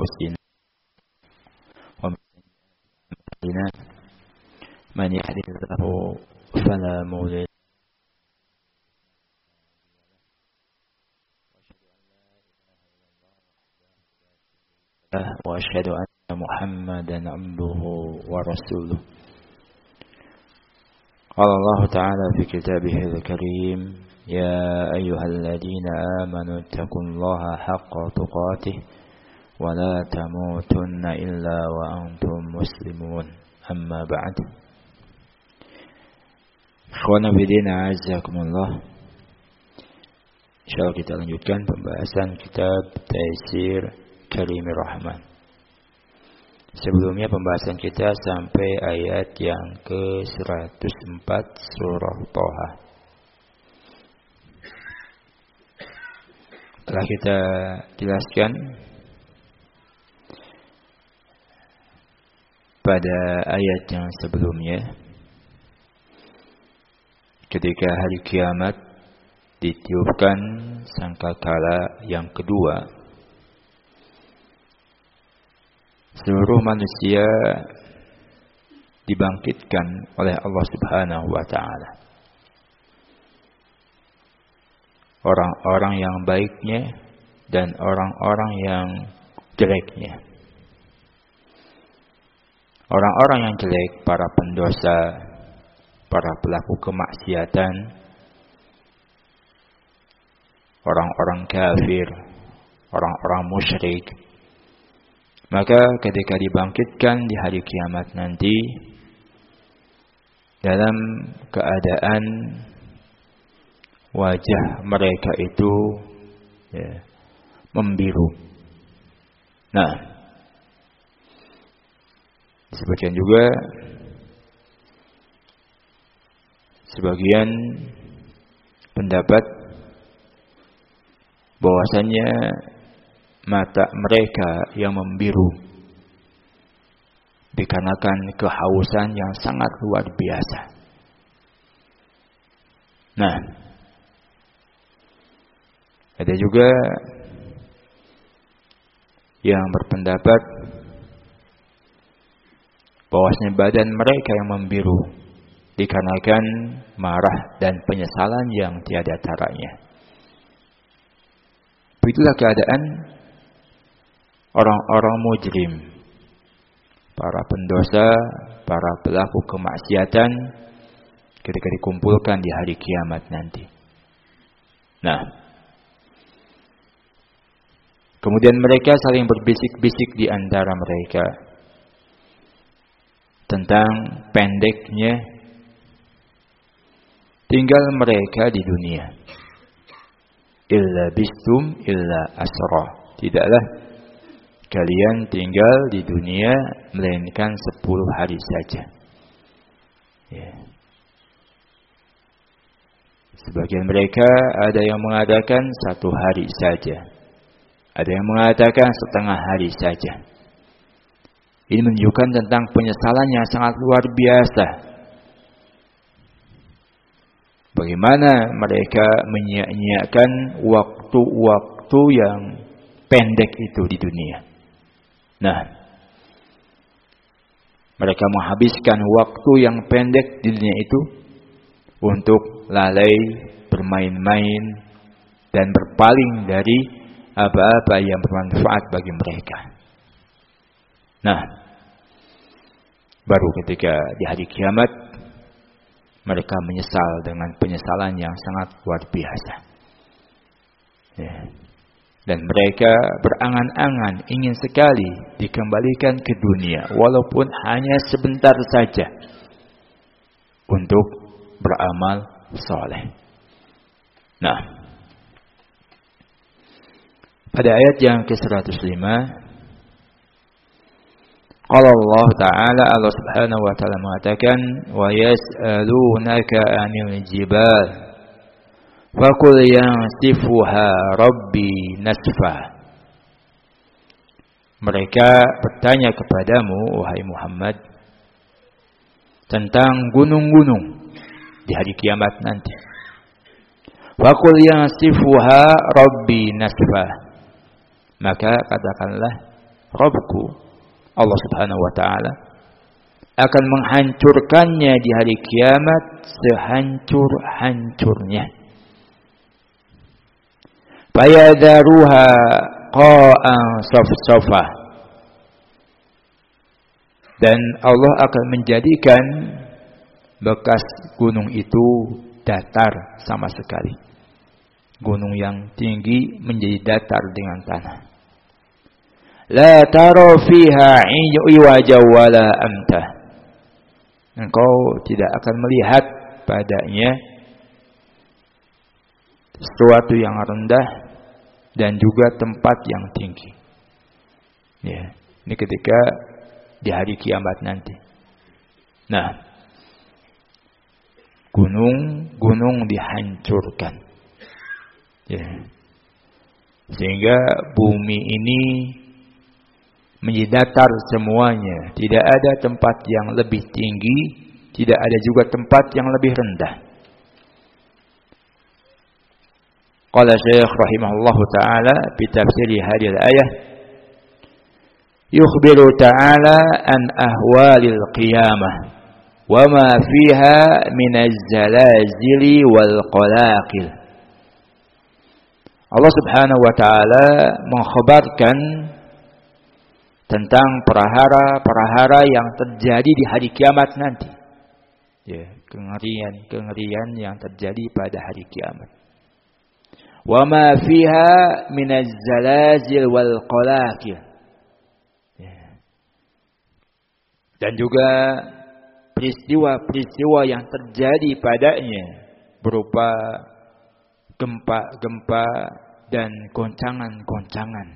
أنفسنا ومن سيئات من يهده الله فلا مضل له وأشهد أن محمدا عبده ورسوله. قال الله تعالى في كتابه الكريم: يا أيها الذين آمنوا اتقوا الله حق تقاته ولا تموتن إلا وأنتم مسلمون. أما بعد. Ikhwana bidina azakumullah. Insyaallah kita lanjutkan pembahasan kitab Taisir Karimir Rahman. Sebelumnya pembahasan kita sampai ayat yang ke-104 surah Thaha. Telah kita jelaskan pada ayat yang sebelumnya, ketika hari kiamat ditiupkan sangkakala yang kedua, seluruh manusia dibangkitkan oleh Allah Subhanahu wa taala. Orang-orang yang baiknya dan orang-orang yang jeleknya. Orang-orang yang jelek, para pendosa, para pelaku kemaksiatan, orang-orang kafir, orang-orang musyrik. Maka ketika dibangkitkan di hari kiamat nanti, dalam keadaan wajah mereka itu membiru. Nah, disebutkan juga sebagian pendapat bahwasannya mata mereka yang membiru dikarenakan kehausan yang sangat luar biasa. Nah, ada juga yang berpendapat bahwasanya badan mereka yang membiru dikarenakan marah dan penyesalan yang tiada taranya. Begitulah keadaan orang-orang mujrim, para pendosa, para pelaku kemaksiatan ketika dikumpulkan di hari kiamat nanti. Nah, kemudian mereka saling berbisik-bisik di antara mereka tentang pendeknya tinggal mereka di dunia. Illa bistum illa asra. Tidaklah kalian tinggal di dunia melainkan 10 hari saja. Sebagian mereka ada yang mengatakan 1 hari saja. Ada yang mengatakan setengah hari saja. Ini menunjukkan tentang penyesalan yang sangat luar biasa. Bagaimana mereka menyia-nyiakan waktu-waktu yang pendek itu di dunia. Nah, mereka menghabiskan waktu yang pendek di dunia itu untuk lalai, bermain-main, dan berpaling dari apa-apa yang bermanfaat bagi mereka. Nah, baru ketika di hari kiamat mereka menyesal dengan penyesalan yang sangat luar biasa. Dan mereka berangan-angan ingin sekali dikembalikan ke dunia, walaupun hanya sebentar saja, untuk beramal soleh. Nah, pada ayat yang ke-105, qala Allah Ta'ala, Allah Subhanahu wa Ta'ala mengatakan, wa yas'alunaka 'anil jibal faqul yansifuha rabbi nasfa. Mereka bertanya kepadamu, wahai Muhammad, tentang gunung-gunung di hari kiamat nanti. Faqul yansifuha rabbi nasfa. Maka katakanlah, Rabbku Allah Subhanahu wa taala akan menghancurkannya di hari kiamat sehancur-hancurnya. Fayadharuha qa'an safsafah. Dan Allah akan menjadikan bekas gunung itu datar sama sekali. Gunung yang tinggi menjadi datar dengan tanah. La tara fiha iwaja wala amta. Engkau tidak akan melihat padanya sesuatu yang rendah dan juga tempat yang tinggi. Ya, ini ketika di hari kiamat nanti. Nah, gunung dihancurkan. Ya. Sehingga bumi ini menjadi datar semuanya. Tidak ada tempat yang lebih tinggi, tidak ada juga tempat yang lebih rendah. Qala Syekh rahimahullahu taala fi tafsir hadhihi al-ayah, yukhbiru ta'ala an ahwalil qiyamah wa ma fiha min az-zalazili wal qalaqil. Allah Subhanahu wa taala mengkhabarkan tentang perahara-perahara yang terjadi di hari kiamat nanti. Ya, kengerian-kengerian yang terjadi pada hari kiamat. Wa ma fiha min az-zalazil wal qalaqil. Dan juga peristiwa-peristiwa yang terjadi padanya berupa gempa-gempa dan goncangan-goncangan.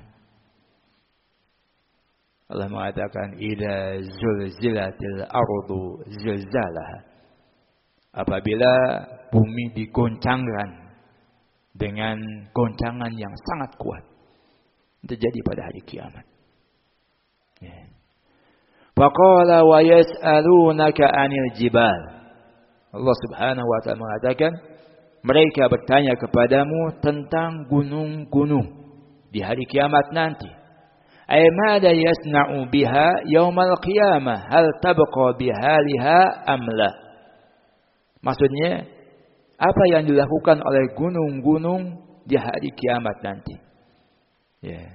Allah mengatakan idza zulzilatil ardu zilzalaha. Apabila bumi digoncangkan dengan goncangan yang sangat kuat, terjadi pada hari kiamat. Ya. Faqala wa yas'alunaka 'anil jibal. Allah Subhanahu wa taala mengatakan, mereka bertanya kepadamu tentang gunung-gunung di hari kiamat nanti. Ay mada yasna'u biha yaumal qiyamah? Hal tabqa bihaliha am la? Maksudnya, apa yang dilakukan oleh gunung-gunung di hari kiamat nanti? Ya.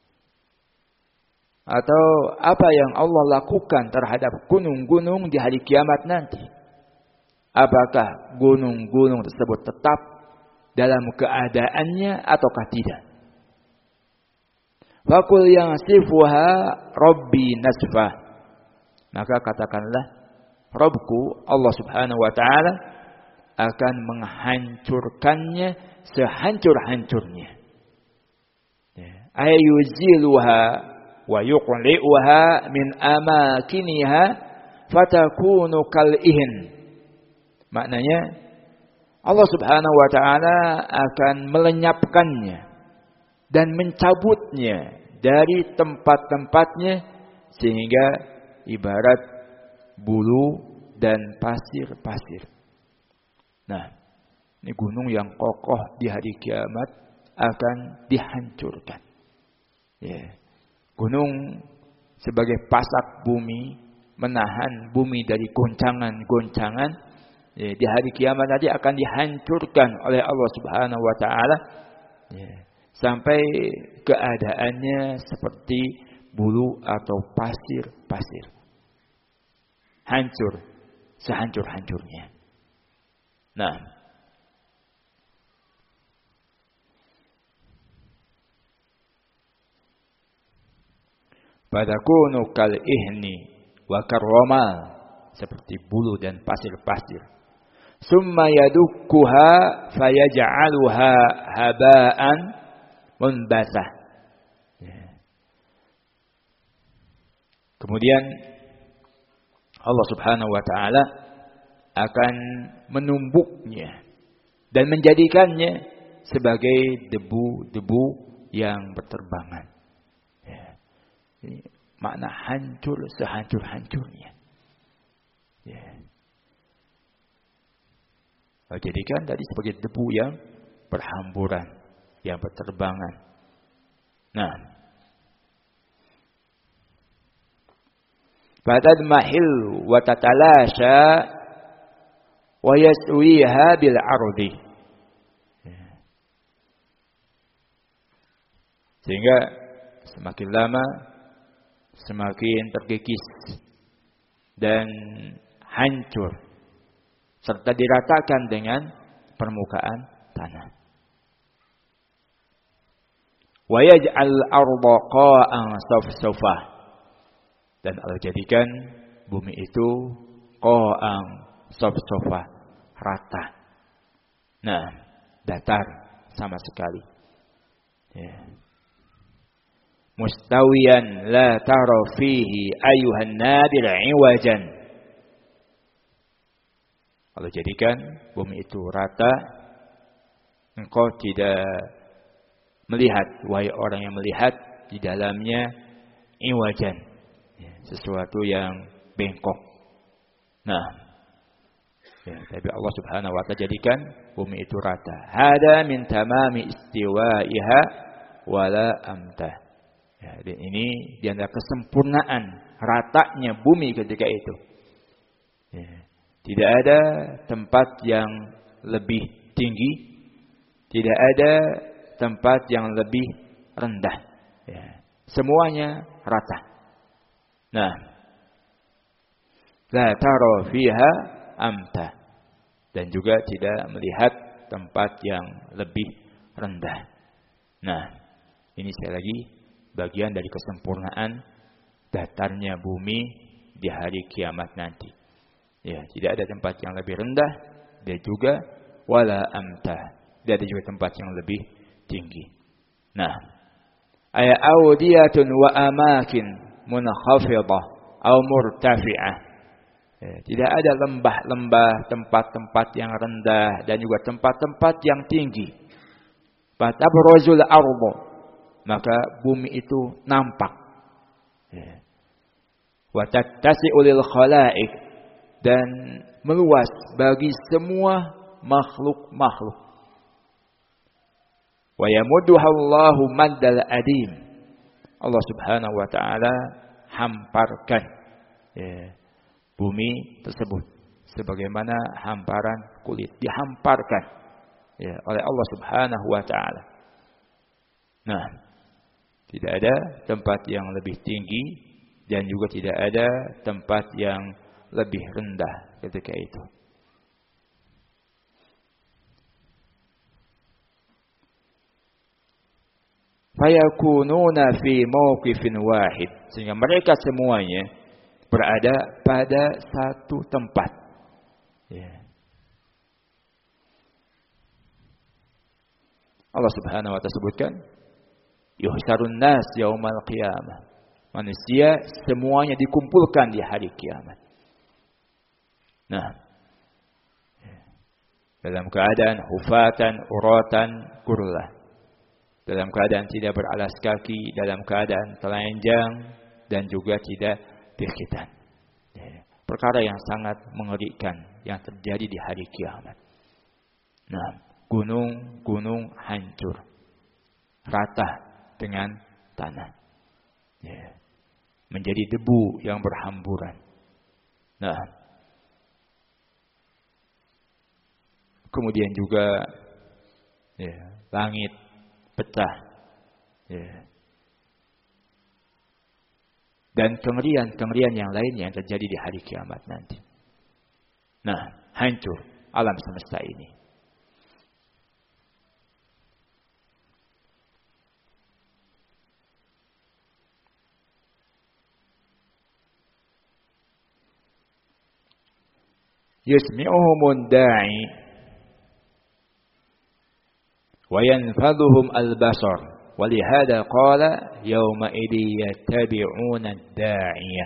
Atau apa yang Allah lakukan terhadap gunung-gunung di hari kiamat nanti? Apakah gunung-gunung tersebut tetap dalam keadaannya ataukah tidak? Faqul yasifuha rabbi nasfah. Maka katakanlah, Rabbku Allah Subhanahu wa taala akan menghancurkannya sehancur-hancurnya. Ayuziluha wa yuqli'uha min amakiniha fatakunu kal'ihin. Maknanya Allah Subhanahu wa taala akan melenyapkannya dan mencabutnya dari tempat-tempatnya sehingga ibarat bulu dan pasir-pasir. Nah, ini gunung yang kokoh di hari kiamat akan dihancurkan. Ya. Gunung sebagai pasak bumi, menahan bumi dari goncangan-goncangan, ya, di hari kiamat nanti akan dihancurkan oleh Allah Subhanahu wa taala, ya, sampai keadaannya seperti bulu atau pasir-pasir. Hancur sehancur-hancurnya. Nah, fatakunu kal ihni wa karramal, seperti bulu dan pasir-pasir. Summa yadukkuha fayaj'aluha haba'an munbathah. Kemudian Allah Subhanahu wa taala akan menumbuknya dan menjadikannya sebagai debu-debu yang berterbangan. Ini makna hancur sehancur-hancurnya. Ya. Jadikan tadi sebagai debu yang berhamburan, yang berterbangan. Nah, fatadmahil wa tatalasha wa yaswiha bil ardi. Sehingga semakin lama semakin terkikis dan hancur serta diratakan dengan permukaan tanah. Wa yaj'al arda qa'an safsafah, dan Allah jadikan bumi itu qa'an safsafah, rata. Nah, datar sama sekali. Ya. Mustawiyan la tara fihi ayuhan nadir iwajan. Allah jadikan bumi itu rata, engkau tidak melihat, wahai orang yang melihat, di dalamnya iwajan, sesuatu yang bengkok. Nah, tapi Allah Subhanahu wa ta'ala jadikan bumi itu rata. Hada min tamami istiwaiha wala amtah. Dan ini di antara kesempurnaan ratanya bumi ketika itu. Tidak ada tempat yang lebih tinggi, tidak ada tempat yang lebih rendah. Semuanya rata. Nah, la tara fiha amta, dan juga tidak melihat tempat yang lebih rendah. Nah, ini sekali lagi bagian dari kesempurnaan datarnya bumi di hari kiamat nanti. Tidak ada tempat yang lebih rendah, dan juga wala amta, tidak ada juga tempat yang lebih tinggi. Nah, ay awdiyatun wa amakin munakhafidah aw murtafi'ah. Tidak ada lembah-lembah, tempat-tempat yang rendah dan juga tempat-tempat yang tinggi. Fatabruzul ardu, maka bumi itu nampak. Wa tattasi'u lil khalaiq, dan meluas bagi semua makhluk-makhluk. Wa yamudduha Allahu maddal adim. Allah Subhanahu wa ta'ala hamparkan bumi tersebut sebagaimana hamparan kulit, dihamparkan oleh Allah Subhanahu wa ta'ala. Nah, tidak ada tempat yang lebih tinggi dan juga tidak ada tempat yang lebih rendah ketika itu. Fayakununa fi mawqifin wahid, sehingga mereka semuanya berada pada satu tempat. Allah Subhanahu wa ta'ala sebutkan, yuhsyarun nas yaumal qiyamah. Manusia semuanya dikumpulkan di hari kiamat. Nah, dalam keadaan hufatan, uratan, kurlah. Dalam keadaan tidak beralas kaki, dalam keadaan telanjang, dan juga tidak berkhitan. Perkara yang sangat mengerikan yang terjadi di hari kiamat. Nah, gunung-gunung hancur, rata dengan tanah, menjadi debu yang berhamburan. Nah, kemudian juga langit pecah, dan kengerian-kengerian yang lainnya yang terjadi di hari kiamat nanti. Nah, hancur alam semesta ini. Yusmi'uhumun da'i wa yanfadhuhum al-basar, walihada qala yawma idhi yattabi'una ad-da'iyah.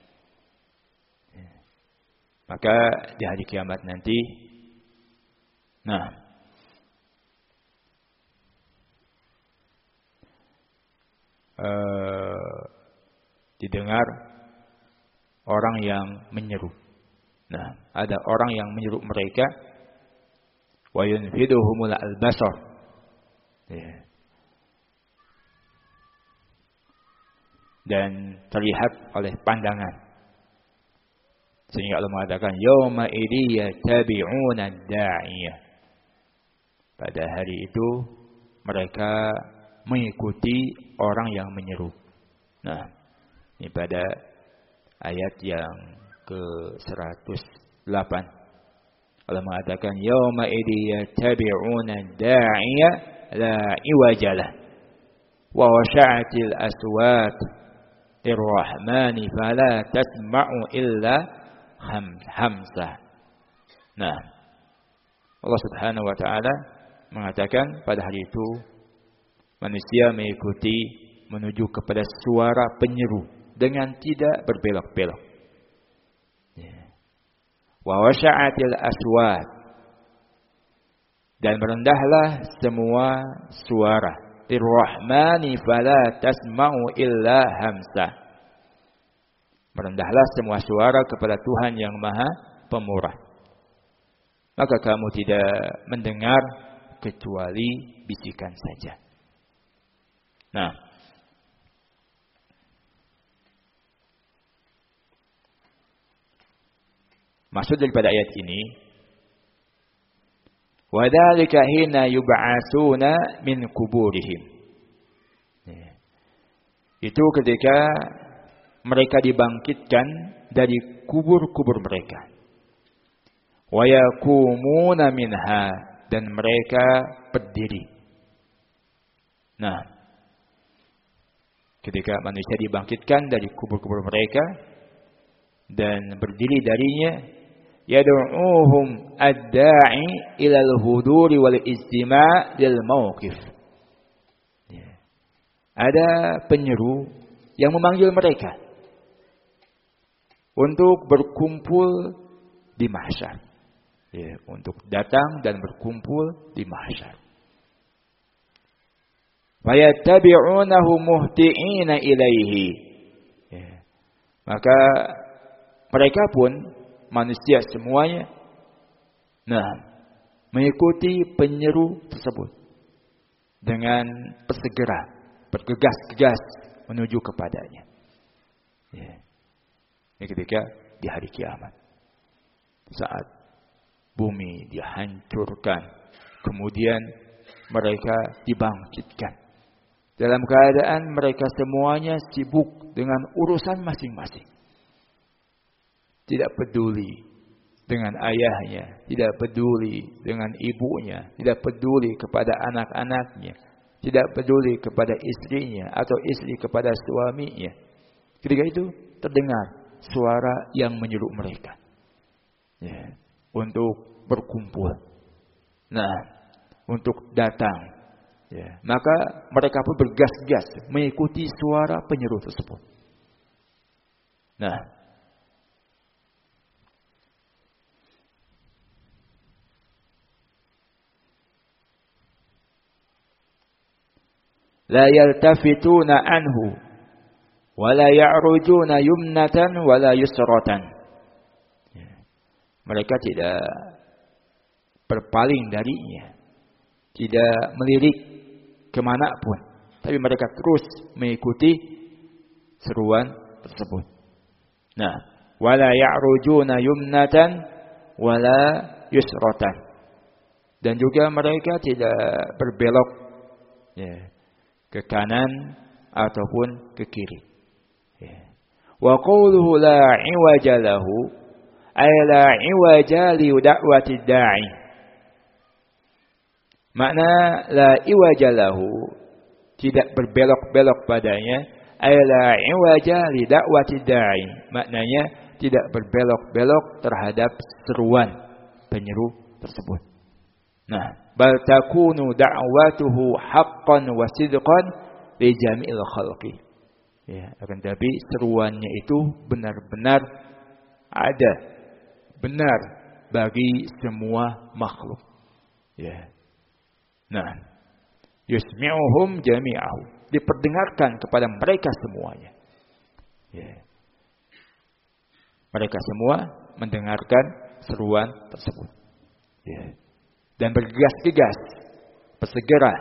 Maka di hari kiamat nanti, nah, didengar orang yang menyeru. Nah, ada orang yang menyeru mereka, wa yunfiduhumul al-basar. Dan terlihat oleh pandangan Sehingga Allah mengatakan yauma idzi yattabi'una ad-da'iyah. Pada hari itu mereka mengikuti orang yang menyeru. Nah, ini pada ayat yang ke-108. Allah mengatakan yauma idzi yattabi'una ad-da'iyah la iwajalah wa washa'atil aswat lirrahmani fala tasma'u illa hamsah. Nah, Allah Subhanahu wa taala mengatakan pada hari itu manusia mengikuti menuju kepada suara penyeru dengan tidak berbelok-belok. Wa wasya'atil aswat, dan merendahlah semua suara. Lir-Rahmani fala tasma'u illa hamsah. Merendahlah semua suara kepada Tuhan yang Maha Pemurah. Maka kamu tidak mendengar kecuali bisikan saja. Nah, maksud daripada ayat ini, وَذَلِكَ حِينَ يُبْعَثُونَ مِنْ قُبُورِهِمْ. Itu ketika mereka dibangkitkan dari kubur-kubur mereka. وَيَقُومُونَ مِنْهَا, dan mereka berdiri. Nah, ketika manusia dibangkitkan dari kubur-kubur mereka dan berdiri darinya, yad'uuhum ad-da'i ila al-huduri wal istima' lil mauqif. Ada penyeru yang memanggil mereka untuk berkumpul di mahsyar. Untuk datang dan berkumpul di mahsyar. Wa yattabi'unahu muhti'ina ilaihi. Maka mereka pun manusia semuanya, mengikuti penyeru tersebut dengan bersegera, bergegas-gegas menuju kepadanya. Ini ketika di hari kiamat, saat bumi dihancurkan, kemudian mereka dibangkitkan dalam keadaan mereka semuanya sibuk dengan urusan masing-masing. Tidak peduli dengan ayahnya, tidak peduli dengan ibunya, tidak peduli kepada anak-anaknya, tidak peduli kepada istrinya atau istri kepada suaminya. Ketika itu terdengar suara yang menyuruh mereka untuk berkumpul. Untuk datang. Maka mereka pun bergas-gas mengikuti suara penyeru tersebut. La yaltafituna anhu wa la ya'rujuna yumnatan wa la yusratan. Mereka tidak berpaling darinya, tidak melirik kemanapun, tapi mereka terus mengikuti seruan tersebut. Wala ya'rujuna yumnatan wala yusratan, dan juga mereka tidak berbelok ke kanan ataupun ke kiri. Wa qawluhu la iwaja lahu ay la iwaja li da'wati da'i. Makna la iwaja lahu, tidak berbelok-belok padanya. Ay la iwaja li da'wati da'i, maknanya tidak berbelok-belok terhadap seruan penyeru tersebut. Bal takunu da'watuhu haqqan wa sidqan li jami'il khalqi. Akan tapi seruannya itu benar-benar ada, benar bagi semua makhluk. Yusmi'uhum jami'ahu, diperdengarkan kepada mereka semuanya. Mereka semua mendengarkan seruan tersebut. Dan bergegas-gegas, bersegera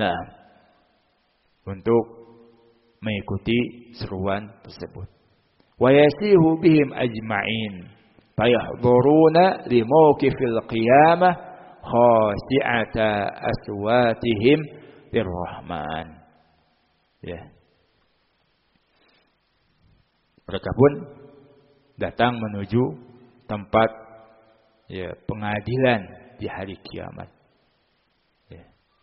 untuk mengikuti seruan tersebut. wa yasihu bihim ajma'in fayahduruna li mawqifil qiyamah khasi'ata aswatihim lirrahman. Ya. Mereka pun datang menuju tempat pengadilan di hari kiamat. Ya.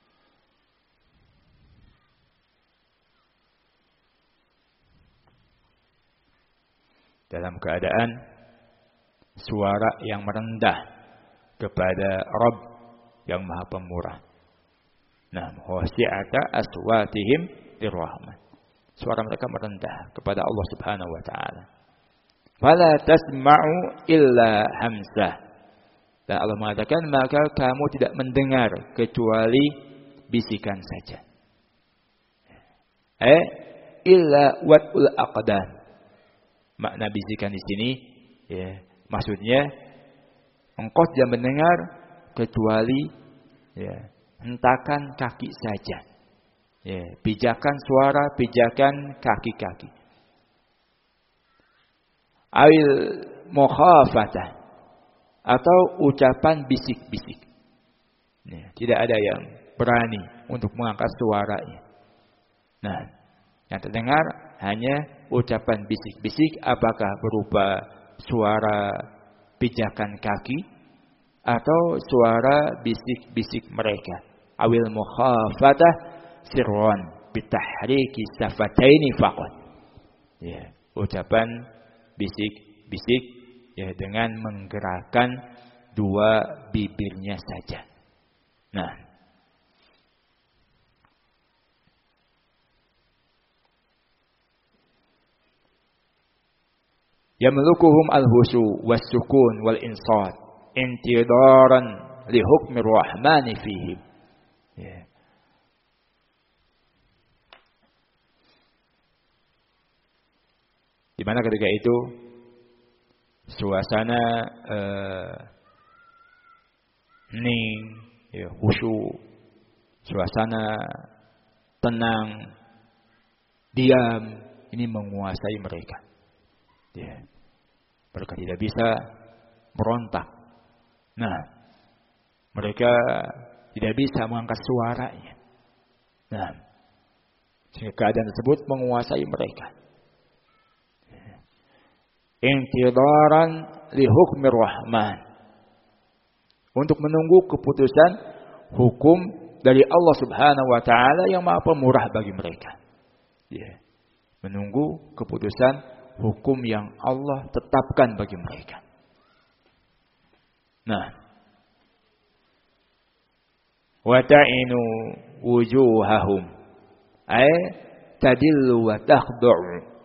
Dalam keadaan suara yang merendah kepada Rabb yang Maha Pemurah. Nah, khasi'ata aswatihim lirrahman. Suara mereka merendah kepada Allah Subhanahu wa taala. Fala tasma'u illa hamsah. Dan Allah mengatakan, maka kamu tidak mendengar kecuali bisikan saja. Illa wat'ul aqdan. Makna bisikan di sini maksudnya engkau tidak mendengar kecuali hentakan kaki saja. Pijakan suara, pijakan kaki-kaki. Awil mukhafatah, atau ucapan bisik-bisik. Tidak ada yang berani untuk mengangkat suaranya. Nah, yang terdengar hanya ucapan bisik-bisik, apakah berupa suara pijakan kaki atau suara bisik-bisik mereka. Awil mukhafatah sirron bitahriki safataini faqat. Ucapan bisik-bisik dengan menggerakkan dua bibirnya saja. Nah, yamlukuhum al-hushu was-sukun wal-insat intidaran li hukmi rahmani fihim. Di mana ketika itu suasana hening, khusyuk, suasana tenang, diam, ini menguasai mereka. Mereka tidak bisa merontak. Nah, mereka tidak bisa mengangkat suaranya. Nah, sehingga keadaan tersebut menguasai mereka. Intidaran li hukmi rahman, untuk menunggu keputusan hukum dari Allah Subhanahu wa taala yang Maha Pemurah bagi mereka. Menunggu keputusan hukum yang Allah tetapkan bagi mereka. Nah, wa ta'inu wujuhahum ay tadillu wa takhdu'u.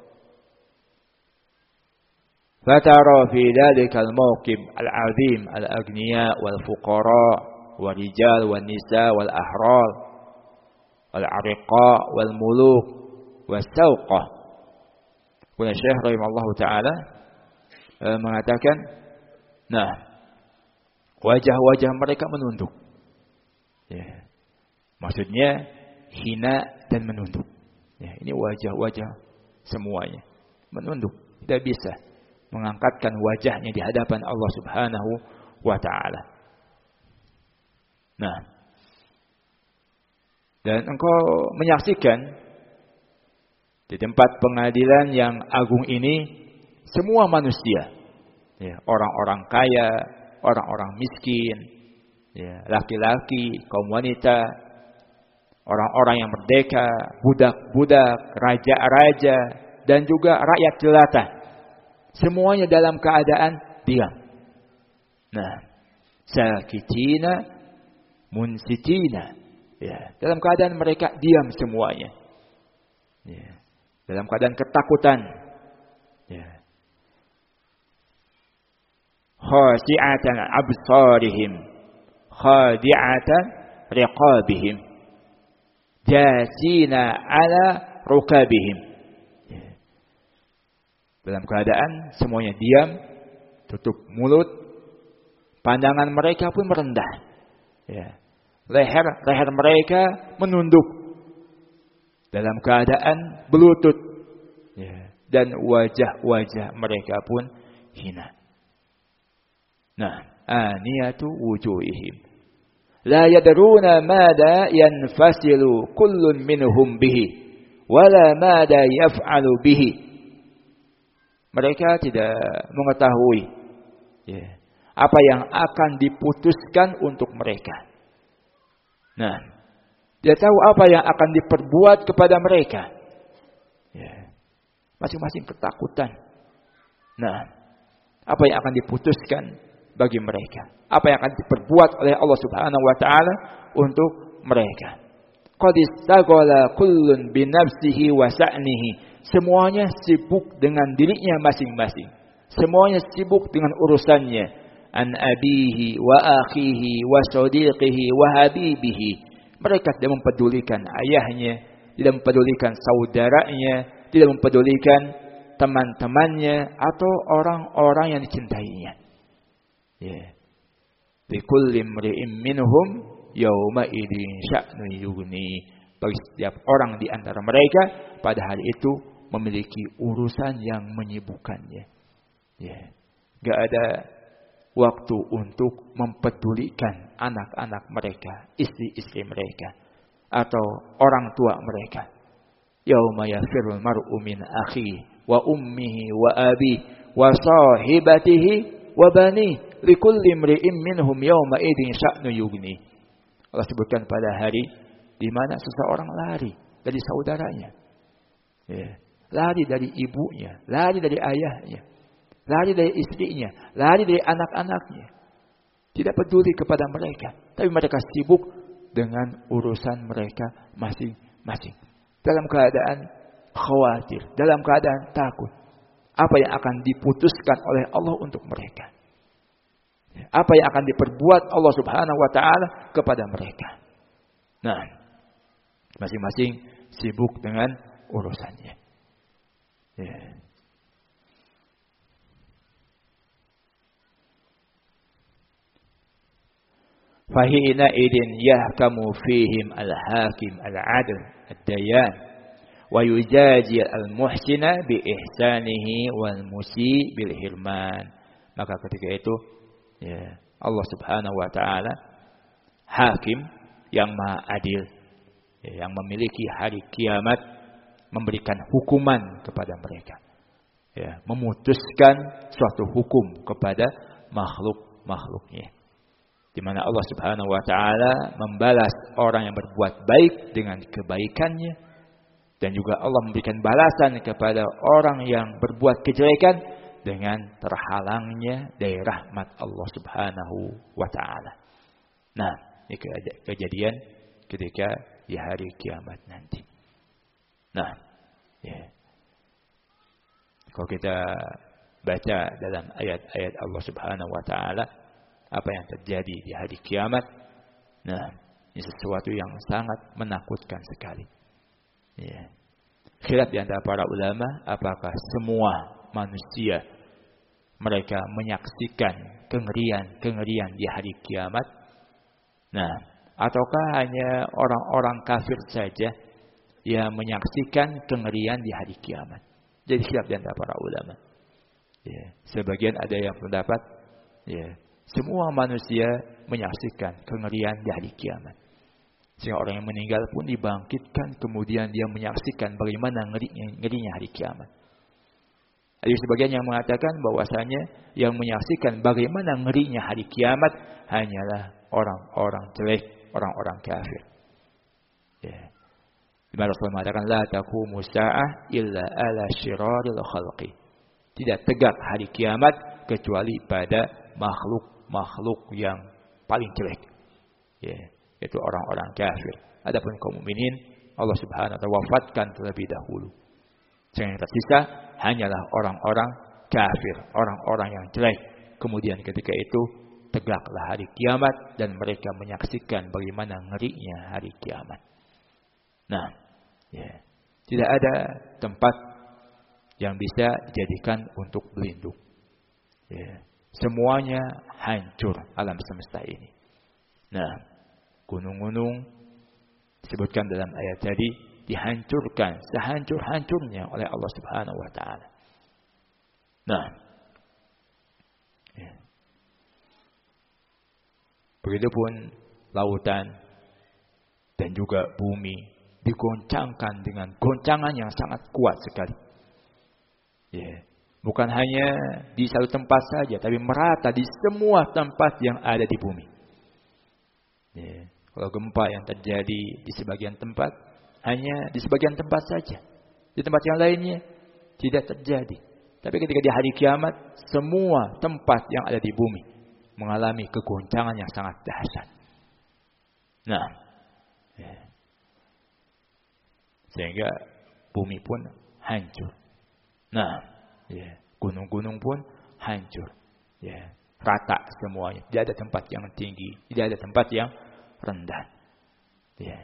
فترى في ذلك الموقف العظيم الأغنياء والفقراء والرجال والنساء والأحرار والعرقاء والملوك والسوقة. Kemudian Syekh rahimahullah ta'ala mengatakan, nah, wajah-wajah mereka menunduk. Maksudnya hina dan menunduk. Ini wajah-wajah semuanya menunduk, tidak bisa mengangkatkan wajahnya di hadapan Allah Subhanahu wa taala. Nah, dan engkau menyaksikan di tempat pengadilan yang agung ini semua manusia, orang-orang kaya, orang-orang miskin, laki-laki, kaum wanita, orang-orang yang merdeka, budak-budak, raja-raja, dan juga rakyat jelata. Semuanya dalam keadaan diam. Nah, sakitina munsitina. Dalam keadaan mereka diam semuanya. Dalam keadaan ketakutan. Khasi'atan absarihim, khadi'atan riqabihim, jasina ala rukabihim. Dalam keadaan semuanya diam, tutup mulut, pandangan mereka pun merendah. Leher mereka menunduk. Dalam keadaan berlutut. dan wajah-wajah mereka pun hina. Nah, aniyatu wujuhihim la yadruna mada yanfasilu kullun minhum bihi wala mada yaf'alu bihi. Mereka tidak mengetahui apa yang akan diputuskan untuk mereka. Nah, dia tahu apa yang akan diperbuat kepada mereka. Masing-masing ketakutan. Nah, apa yang akan diputuskan bagi mereka? Apa yang akan diperbuat oleh Allah Subhanahu wa taala untuk mereka? Qad istaghala kullun bi nafsihi wa sa'nihi. Semuanya sibuk dengan dirinya masing-masing. Semuanya sibuk dengan urusannya. An abihi wa akhihi wa sadiqihi wa habibihi. Mereka tidak mempedulikan ayahnya, tidak mempedulikan saudaranya, tidak mempedulikan teman-temannya atau orang-orang yang dicintainya. Likulli imri'in minhum yawma idzin sya'nun yughni. Bagi setiap orang di antara mereka pada hari itu memiliki urusan yang menyibukkannya. Gak ada waktu untuk mempedulikan anak-anak mereka, istri-istri mereka, atau orang tua mereka. Yauma yafirul mar'u min akhihi wa ummihi wa abihi wa sahibatihi wa banihi likulli imri'in minhum yawma idzin sya'nu yughni. Allah sebutkan pada hari di mana seseorang lari dari saudaranya. Lari dari ibunya, lari dari ayahnya, lari dari istrinya, lari dari anak-anaknya. Tidak peduli kepada mereka, tapi mereka sibuk dengan urusan mereka masing-masing. Dalam keadaan khawatir, dalam keadaan takut. Apa yang akan diputuskan oleh Allah untuk mereka? Apa yang akan diperbuat Allah Subhanahu wa taala kepada mereka? Nah, masing-masing sibuk dengan urusannya. Fahina idin yahkamu fihim al-hakim al-adl ad-dayan wa yujaji al-muhsina bi ihsanihi wal musi bil hirman. Maka ketika itu Allah Subhanahu wa taala hakim yang maha adil, yang memiliki hari kiamat, memberikan hukuman kepada mereka, memutuskan suatu hukum kepada makhluk-makhluknya, di mana Allah Subhanahu wa taala membalas orang yang berbuat baik dengan kebaikannya, dan juga Allah memberikan balasan kepada orang yang berbuat kejelekan dengan terhalangnya dari rahmat Allah Subhanahu wa taala. Nah, ini kejadian ketika di hari kiamat nanti. Nah, kalau kita baca dalam ayat-ayat Allah Subhanahu wa taala apa yang terjadi di hari kiamat, nah, ini sesuatu yang sangat menakutkan sekali. Khilaf di antara para ulama, apakah semua manusia mereka menyaksikan kengerian di hari kiamat? Nah, ataukah hanya orang-orang kafir saja yang menyaksikan kengerian di hari kiamat? Jadi khilaf di antara para ulama. Sebagian ada yang pendapat semua manusia menyaksikan kengerian di hari kiamat. Sehingga orang yang meninggal pun dibangkitkan, kemudian dia menyaksikan bagaimana ngerinya hari kiamat. Ada sebagian yang mengatakan bahwasanya yang menyaksikan bagaimana ngerinya hari kiamat hanyalah orang-orang jelek, orang-orang kafir. Di mana Rasulullah mengatakan la taqumu sa'ah illa ala syiraril khalqi. Tidak tegak hari kiamat kecuali pada makhluk-makhluk yang paling jelek. Itu orang-orang kafir. Adapun kaum mukminin Allah Subhanahu wa taala wafatkan terlebih dahulu. Yang tersisa hanyalah orang-orang kafir, orang-orang yang jelek. Kemudian ketika itu tegaklah hari kiamat dan mereka menyaksikan bagaimana ngerinya hari kiamat. Nah, tidak ada tempat yang bisa dijadikan untuk berlindung. Semuanya hancur alam semesta ini. Nah, gunung-gunung disebutkan dalam ayat tadi dihancurkan sehancur-hancurnya oleh Allah Subhanahu wa taala. Nah, ya. Begitupun lautan dan juga bumi digoncangkan dengan goncangan yang sangat kuat sekali. Ya, bukan hanya di satu tempat saja, tapi merata di semua tempat yang ada di bumi. Ya, kalau gempa yang terjadi di sebagian tempat, hanya di sebagian tempat saja. Di tempat yang lainnya tidak terjadi. Tapi ketika di hari kiamat, semua tempat yang ada di bumi mengalami kegoncangan yang sangat dahsyat. Nah, ya. Sehingga bumi pun hancur. Nah, ya, gunung-gunung pun hancur. Ya, rata semuanya. Tidak ada tempat yang tinggi, tidak ada tempat yang rendah. Ya.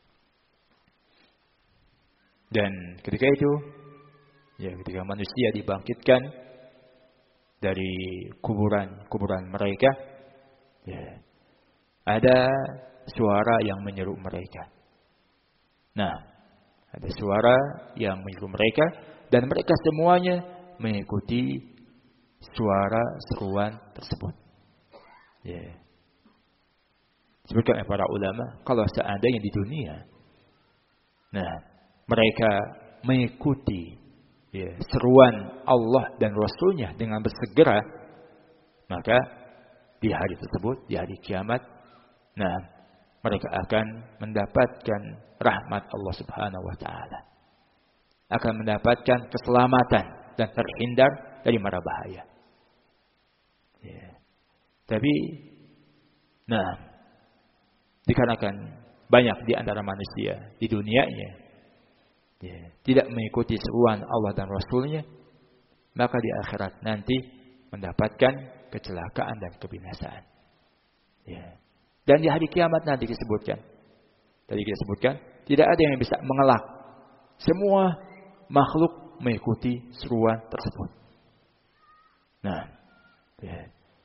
Dan ketika itu, ya, ketika manusia dibangkitkan dari kuburan mereka, ya, ada suara yang menyeru mereka. Nah, ada suara yang menyeru mereka dan mereka semuanya mengikuti suara seruan tersebut. Ya. Sebutkan para ulama, kalau seandainya di dunia, nah, mereka mengikuti, ya, seruan Allah dan Rasulnya dengan bersegera, maka di hari tersebut, di hari kiamat, nah, mereka akan mendapatkan rahmat Allah Subhanahu wa taala. Akan mendapatkan keselamatan dan terhindar dari mara bahaya. Ya. Tapi, nah, dikarenakan banyak di antara manusia di dunianya, ya, tidak mengikuti seruan Allah dan Rasulnya, maka di akhirat nanti mendapatkan kecelakaan dan kebinasaan. Ya. Dan di hari kiamat nanti disebutkan, tadi kita sebutkan, tidak ada yang bisa mengelak. Semua makhluk mengikuti seruan tersebut. Nah, ya.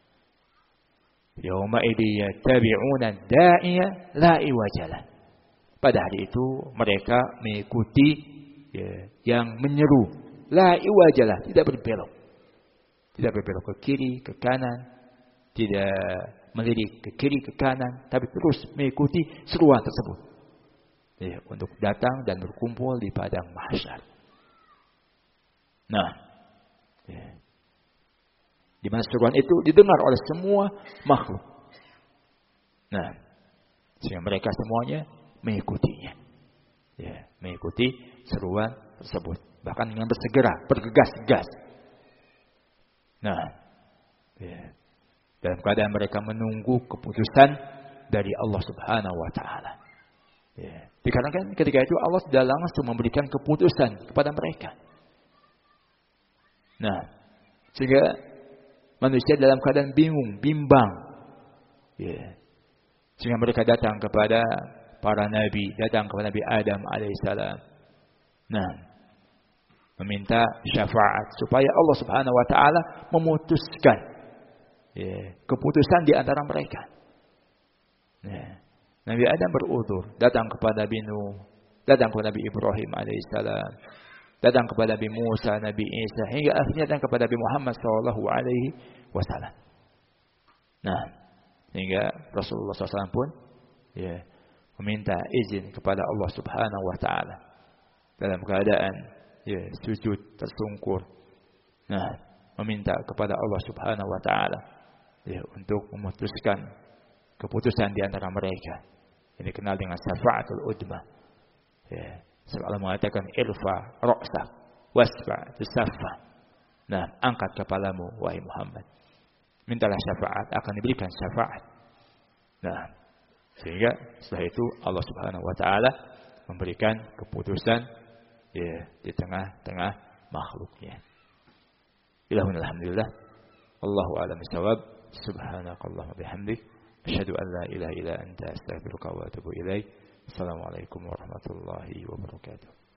Yauma idzi yattabi'una da'iya la iwajalah. Pada hari itu mereka mengikuti, ya, yang menyeru, la iwajalah, tidak berbelok. Tidak berbelok ke kiri, ke kanan, tidak melirik ke kiri, ke kanan, tapi terus mengikuti seruan tersebut. Ya, untuk datang dan berkumpul di padang mahsyar. Nah, ya, di mana seruan itu didengar oleh semua makhluk. Nah, sehingga mereka semuanya mengikutinya. Ya, mengikuti seruan tersebut. Bahkan dengan bersegera, bergegas-gegas. Nah, ya, dalam keadaan mereka menunggu keputusan dari Allah Subhanahu wa taala. Ya, dikarenakan ketika itu Allah sudah langsung memberikan keputusan kepada mereka. Nah, sehingga manusia dalam keadaan bingung, bimbang. Ya. Sehingga mereka datang kepada para nabi, datang kepada Nabi Adam alaihissalam. Nah, meminta syafaat supaya Allah Subhanahu wa taala memutuskan, ya, keputusan di antara mereka. Nah, Nabi Adam berudzur, datang kepada Nabi Nuh, datang kepada Nabi Ibrahim alaihissalam, datang kepada Nabi Musa, Nabi Isa, hingga akhirnya datang kepada Nabi Muhammad sallallahu alaihi wasallam. Nah, hingga Rasulullah SAW pun, ya, meminta izin kepada Allah Subhanahu wa taala dalam keadaan, ya, sujud tersungkur. Nah, meminta kepada Allah Subhanahu wa taala, ya, untuk memutuskan keputusan di antara mereka. Ini dikenal dengan syafaatul udma. Ya, Allah mengatakan irfa ra'sak wasfa tusaffa. Nah, angkat kepalamu wahai Muhammad. Mintalah syafaat, akan diberikan syafaat. Nah, sehingga setelah itu Allah Subhanahu wa taala memberikan keputusan, ya, di tengah-tengah makhluknya. Alhamdulillah. Allahu a'lam bishawab. Subhanakallahumma bihamdik, asyhadu an la ilaha illa anta, astaghfiruka wa atubu ilaik. Assalamualaikum warahmatullahi wabarakatuh.